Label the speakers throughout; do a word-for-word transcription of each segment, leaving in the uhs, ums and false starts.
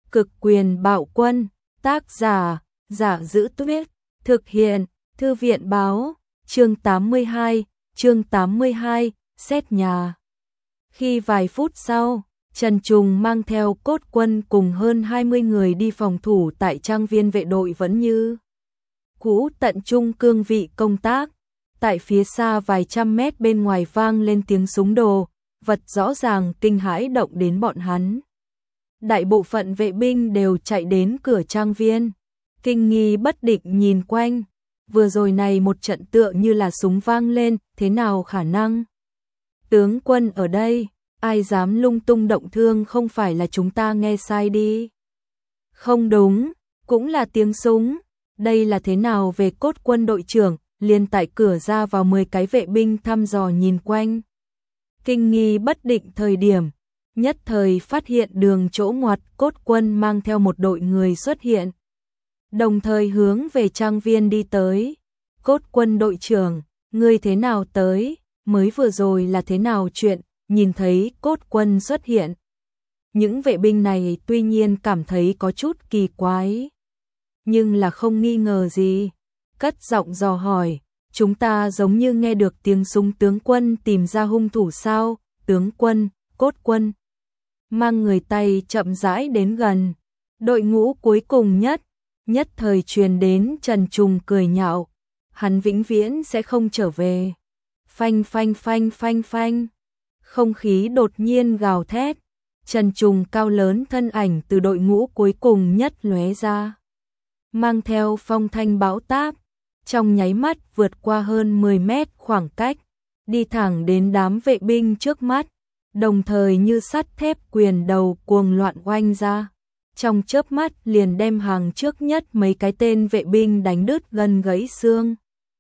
Speaker 1: Cực quyền bạo quân, tác giả, Giả Giữ Tuyết, thực hiện, Thư viện báo, chương tám mươi hai, chương tám mươi hai, xét nhà. Khi vài phút sau, Trần Trùng mang theo cốt quân cùng hơn hai mươi người đi phòng thủ tại trang viên vệ đội vẫn như cũ tận trung cương vị công tác. Tại phía xa vài trăm mét bên ngoài vang lên tiếng súng đồ, vật rõ ràng kinh hãi động đến bọn hắn. Đại bộ phận vệ binh đều chạy đến cửa trang viên, kinh nghi bất định nhìn quanh. Vừa rồi này một trận tựa như là súng vang lên, thế nào khả năng? Tướng quân ở đây, ai dám lung tung động thương, không phải là chúng ta nghe sai đi. Không đúng, cũng là tiếng súng. Đây là thế nào về cốt quân đội trưởng, liền tại cửa ra vào mười cái vệ binh thăm dò nhìn quanh. Kinh nghi bất định thời điểm, nhất thời phát hiện đường chỗ ngoặt cốt quân mang theo một đội người xuất hiện. Đồng thời hướng về trang viên đi tới. Cốt quân đội trưởng, ngươi thế nào tới, mới vừa rồi là thế nào chuyện, nhìn thấy cốt quân xuất hiện. Những vệ binh này tuy nhiên cảm thấy có chút kỳ quái, nhưng là không nghi ngờ gì. Cất giọng dò hỏi, chúng ta giống như nghe được tiếng súng, tướng quân tìm ra hung thủ sao? Tướng quân, cốt quân mang người tay chậm rãi đến gần. Đội ngũ cuối cùng nhất, nhất thời truyền đến Trần Trùng cười nhạo, hắn vĩnh viễn sẽ không trở về. Phanh phanh phanh phanh phanh. Không khí đột nhiên gào thét, Trần Trùng cao lớn thân ảnh từ đội ngũ cuối cùng nhất lóe ra, mang theo phong thanh bão táp, trong nháy mắt vượt qua hơn mười mét khoảng cách, đi thẳng đến đám vệ binh trước mắt, đồng thời như sắt thép quyền đầu cuồng loạn oanh ra. Trong chớp mắt liền đem hàng trước nhất mấy cái tên vệ binh đánh đứt gân gãy xương,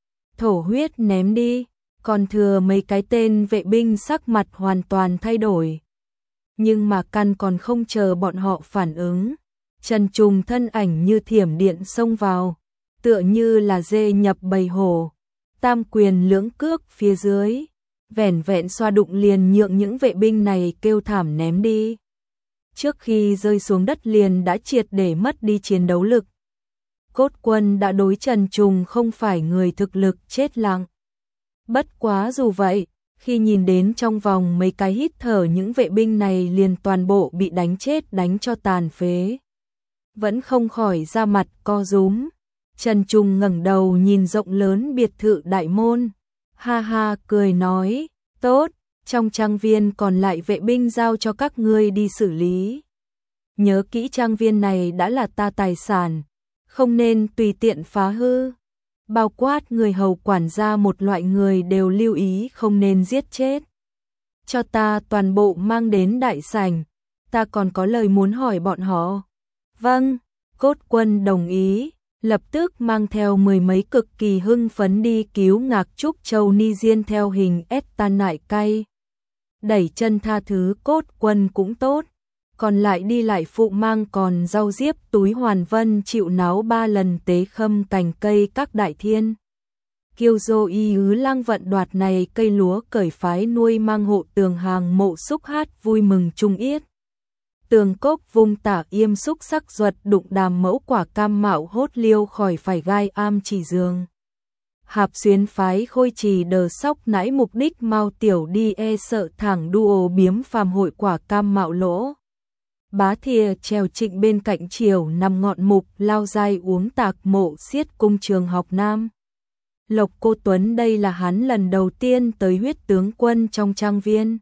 Speaker 1: thổ huyết ném đi, còn thừa mấy cái tên vệ binh sắc mặt hoàn toàn thay đổi. Nhưng mà căn còn không chờ bọn họ phản ứng, Trần Trùng thân ảnh như thiểm điện xông vào, tựa như là dê nhập bầy hổ, tam quyền lưỡng cước phía dưới, vẻn vẹn xoa đụng liền nhượng những vệ binh này kêu thảm ném đi. Trước khi rơi xuống đất liền đã triệt để mất đi chiến đấu lực. Cốt quân đã đối Trần Trùng không phải người thực lực chết lặng. Bất quá dù vậy, khi nhìn đến trong vòng mấy cái hít thở những vệ binh này liền toàn bộ bị đánh chết, đánh cho tàn phế, vẫn không khỏi ra mặt co rúm. Trần Trùng ngẩng đầu nhìn rộng lớn biệt thự đại môn, ha ha cười nói, tốt, trong trang viên còn lại vệ binh giao cho các ngươi đi xử lý. Nhớ kỹ trang viên này đã là ta tài sản, không nên tùy tiện phá hư. Bao quát người hầu quản gia một loại người đều lưu ý không nên giết chết. Cho ta toàn bộ mang đến đại sảnh, ta còn có lời muốn hỏi bọn họ. Vâng, cốt quân đồng ý, lập tức mang theo mười mấy cực kỳ hưng phấn đi cứu Ngạc Trúc Châu Ni Diên theo hình ép tan nại cay. Đẩy chân tha thứ cốt quân cũng tốt, còn lại đi lại phụ mang còn rau diếp túi hoàn vân chịu náo ba lần tế khâm cành cây các đại thiên. Kiêu dô y ứ lang vận đoạt này cây lúa cởi phái nuôi mang hộ tường hàng mộ xúc hát vui mừng trung yết. Tường cốc vung tả yêm xúc sắc duật đụng đàm mẫu quả cam mạo hốt liêu khỏi phải gai am chỉ giường. Hạp xuyến phái khôi trì đờ sóc nãi mục đích mau tiểu đi e sợ thẳng đuô biếm phàm hội quả cam mạo lỗ. Bá thìa trèo trịnh bên cạnh chiều nằm ngọn mục lao dai uống tạc mộ xiết cung trường học nam. Lộc Cô Tuấn đây là hắn lần đầu tiên tới huyết tướng quân trong trang viên.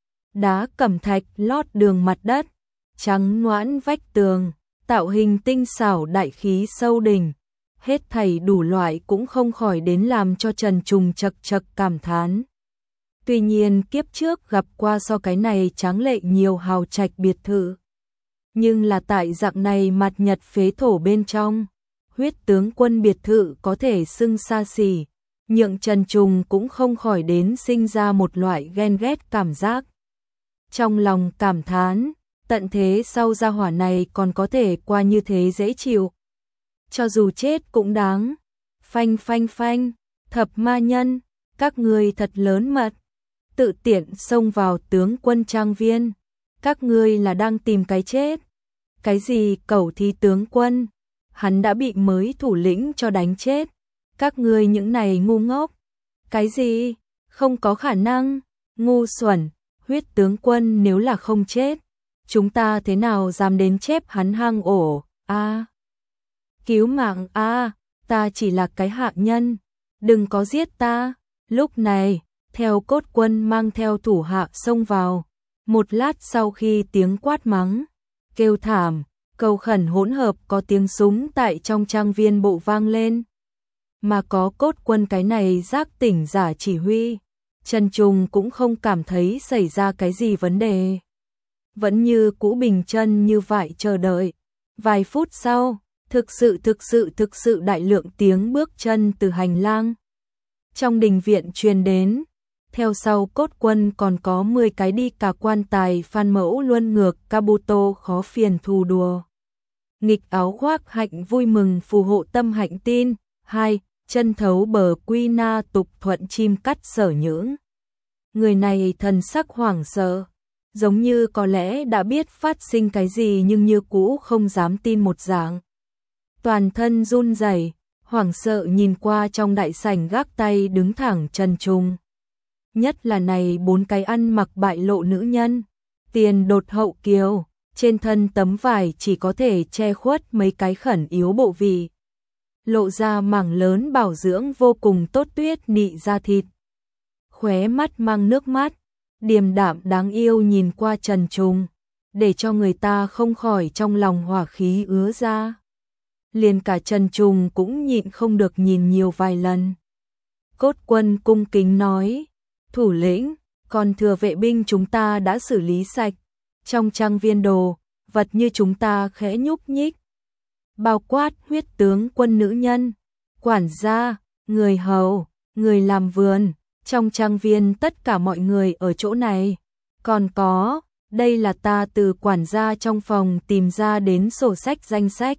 Speaker 1: Đá cẩm thạch lót đường mặt đất, trắng noãn vách tường, tạo hình tinh xảo đại khí sâu đỉnh. Hết thảy đủ loại cũng không khỏi đến làm cho Trần Trùng chật chật cảm thán. Tuy nhiên kiếp trước gặp qua so cái này tráng lệ nhiều hào trạch biệt thự. Nhưng là tại dạng này mặt nhật phế thổ bên trong, huyết tướng quân biệt thự có thể xưng xa xỉ, nhượng Trần Trùng cũng không khỏi đến sinh ra một loại ghen ghét cảm giác. Trong lòng cảm thán, tận thế sau gia hỏa này còn có thể qua như thế dễ chịu. Cho dù chết cũng đáng. Phanh phanh phanh, thập ma nhân, các ngươi thật lớn mật, tự tiện xông vào tướng quân trang viên, các ngươi là đang tìm cái chết. Cái gì cẩu thí tướng quân? Hắn đã bị mới thủ lĩnh cho đánh chết. Các ngươi những này ngu ngốc. Cái gì? Không có khả năng. Ngu xuẩn, huyết tướng quân nếu là không chết, chúng ta thế nào dám đến chép hắn hang ổ? A, à, cứu mạng a, à, ta chỉ là cái hạ nhân, đừng có giết ta. Lúc này, theo cốt quân mang theo thủ hạ xông vào. Một lát sau khi tiếng quát mắng, kêu thảm, cầu khẩn hỗn hợp có tiếng súng tại trong trang viên bộ vang lên. Mà có cốt quân cái này giác tỉnh giả chỉ huy, Trần Trùng cũng không cảm thấy xảy ra cái gì vấn đề. Vẫn như cũ bình chân như vậy chờ đợi. Vài phút sau, thực sự thực sự thực sự đại lượng tiếng bước chân từ hành lang trong đình viện truyền đến. Theo sau cốt quân còn có mười cái đi cả quan tài Phan Mẫu Luân ngược Kabuto khó phiền thù đùa. Nghịch áo khoác hạnh vui mừng phù hộ tâm hạnh tin. Hai, chân thấu bờ quy na tục thuận chim cắt sở nhưỡng. Người này thần sắc hoảng sợ, giống như có lẽ đã biết phát sinh cái gì nhưng như cũ không dám tin một dạng. Toàn thân run rẩy, hoảng sợ nhìn qua trong đại sảnh gác tay đứng thẳng Trần Trùng. Nhất là này bốn cái ăn mặc bại lộ nữ nhân, tiền đột hậu kiều, trên thân tấm vải chỉ có thể che khuất mấy cái khẩn yếu bộ vị. Lộ ra mảng lớn bảo dưỡng vô cùng tốt tuyết nị da thịt. Khóe mắt mang nước mắt, điềm đạm đáng yêu nhìn qua Trần Trùng, để cho người ta không khỏi trong lòng hỏa khí ứa ra. Liền cả Trần Trùng cũng nhịn không được nhìn nhiều vài lần. Cốt quân cung kính nói, thủ lĩnh, còn thừa vệ binh chúng ta đã xử lý sạch. Trong trang viên đồ, vật như chúng ta khẽ nhúc nhích. Bao quát huyết tướng quân nữ nhân, quản gia, người hầu, người làm vườn, trong trang viên tất cả mọi người ở chỗ này. Còn có, đây là ta từ quản gia trong phòng tìm ra đến sổ sách danh sách.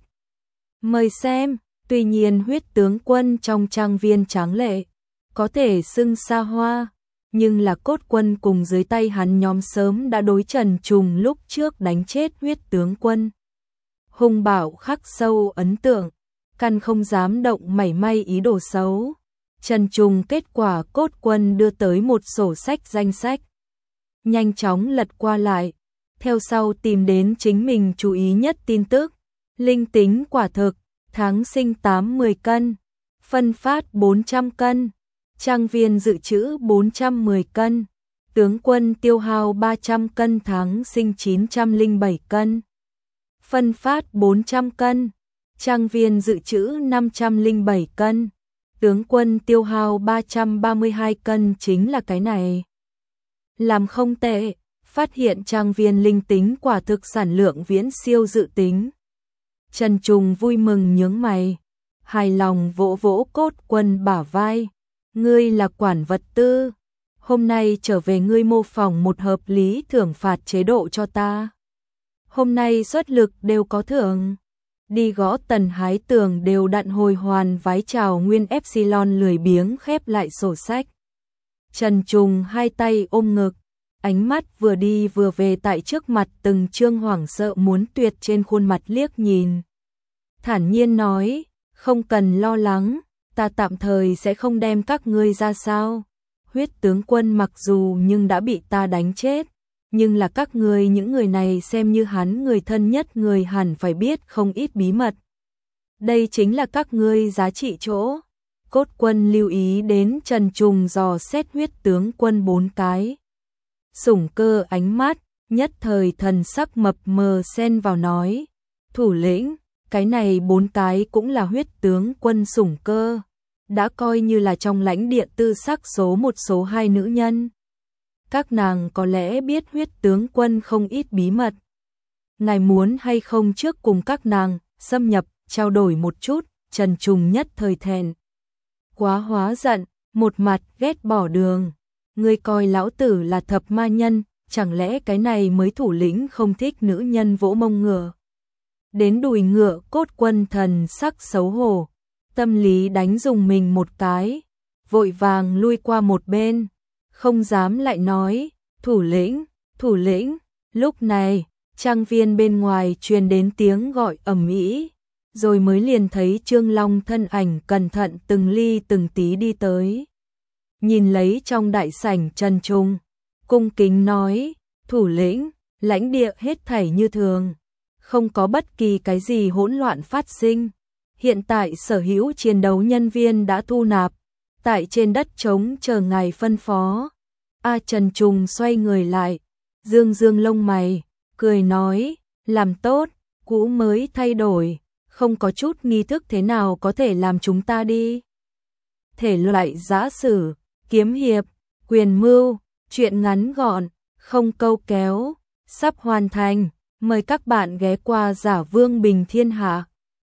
Speaker 1: Mời xem, tuy nhiên huyết tướng quân trong trang viên tráng lệ, có thể xưng xa hoa, nhưng là cốt quân cùng dưới tay hắn nhóm sớm đã đối Trần Trùng lúc trước đánh chết huyết tướng quân. Hung bạo khắc sâu ấn tượng, căn không dám động mảy may ý đồ xấu. Trần Trùng kết quả cốt quân đưa tới một sổ sách danh sách. Nhanh chóng lật qua lại, theo sau tìm đến chính mình chú ý nhất tin tức. Linh tính quả thực, tháng sinh tám mươi cân, phân phát bốn trăm cân, trang viên dự trữ bốn trăm mười cân, tướng quân tiêu hao ba trăm cân tháng sinh chín trăm lẻ bảy cân. Phân phát bốn trăm cân, trang viên dự trữ năm trăm lẻ bảy cân, tướng quân tiêu hao ba trăm ba mươi hai cân chính là cái này. Làm không tệ, phát hiện trang viên linh tính quả thực sản lượng viễn siêu dự tính. Trần Trùng vui mừng nhướng mày, hài lòng vỗ vỗ cốt quân bả vai. Ngươi là quản vật tư, hôm nay trở về ngươi mô phỏng một hợp lý thưởng phạt chế độ cho ta. Hôm nay xuất lực đều có thưởng. Đi gõ tần hái tường đều đặn hồi hoàn vái chào nguyên epsilon lười biếng khép lại sổ sách. Trần Trùng hai tay ôm ngực, ánh mắt vừa đi vừa về tại trước mặt từng trương hoảng sợ muốn tuyệt trên khuôn mặt liếc nhìn. Thản nhiên nói, không cần lo lắng, ta tạm thời sẽ không đem các ngươi ra sao. Huyết tướng quân mặc dù nhưng đã bị ta đánh chết, nhưng là các ngươi những người này xem như hắn người thân nhất người hẳn phải biết không ít bí mật. Đây chính là các ngươi giá trị chỗ. Cốt quân lưu ý đến Trần Trùng dò xét huyết tướng quân bốn cái. Sủng cơ ánh mắt, nhất thời thần sắc mập mờ xen vào nói. Thủ lĩnh, cái này bốn cái cũng là huyết tướng quân sủng cơ. Đã coi như là trong lãnh địa tư sắc số một số hai nữ nhân. Các nàng có lẽ biết huyết tướng quân không ít bí mật. Ngài muốn hay không trước cùng các nàng xâm nhập, trao đổi một chút. Trần Trùng nhất thời thẹn quá hóa giận, một mặt ghét bỏ đường. Ngươi coi lão tử là thập ma nhân, chẳng lẽ cái này mới thủ lĩnh không thích nữ nhân vỗ mông ngựa. Đến đùi ngựa cốt quân thần sắc xấu hổ, tâm lý đánh dùng mình một cái, vội vàng lui qua một bên, không dám lại nói, thủ lĩnh, thủ lĩnh. Lúc này, trang viên bên ngoài truyền đến tiếng gọi ầm ĩ, rồi mới liền thấy Trương Long thân ảnh cẩn thận từng ly từng tí đi tới. Nhìn lấy trong đại sảnh Trần Trung, cung kính nói, thủ lĩnh, lãnh địa hết thảy như thường, không có bất kỳ cái gì hỗn loạn phát sinh. Hiện tại sở hữu chiến đấu nhân viên đã thu nạp, tại trên đất trống chờ ngài phân phó. A Trần Trung xoay người lại, dương dương lông mày, cười nói, làm tốt, cũ mới thay đổi, không có chút nghi thức thế nào có thể làm chúng ta đi. Thể loại giã sử, kiếm hiệp, quyền mưu, truyện ngắn gọn, không câu kéo, sắp hoàn thành, mời các bạn ghé qua Giả Vương Bình Thiên Hạ.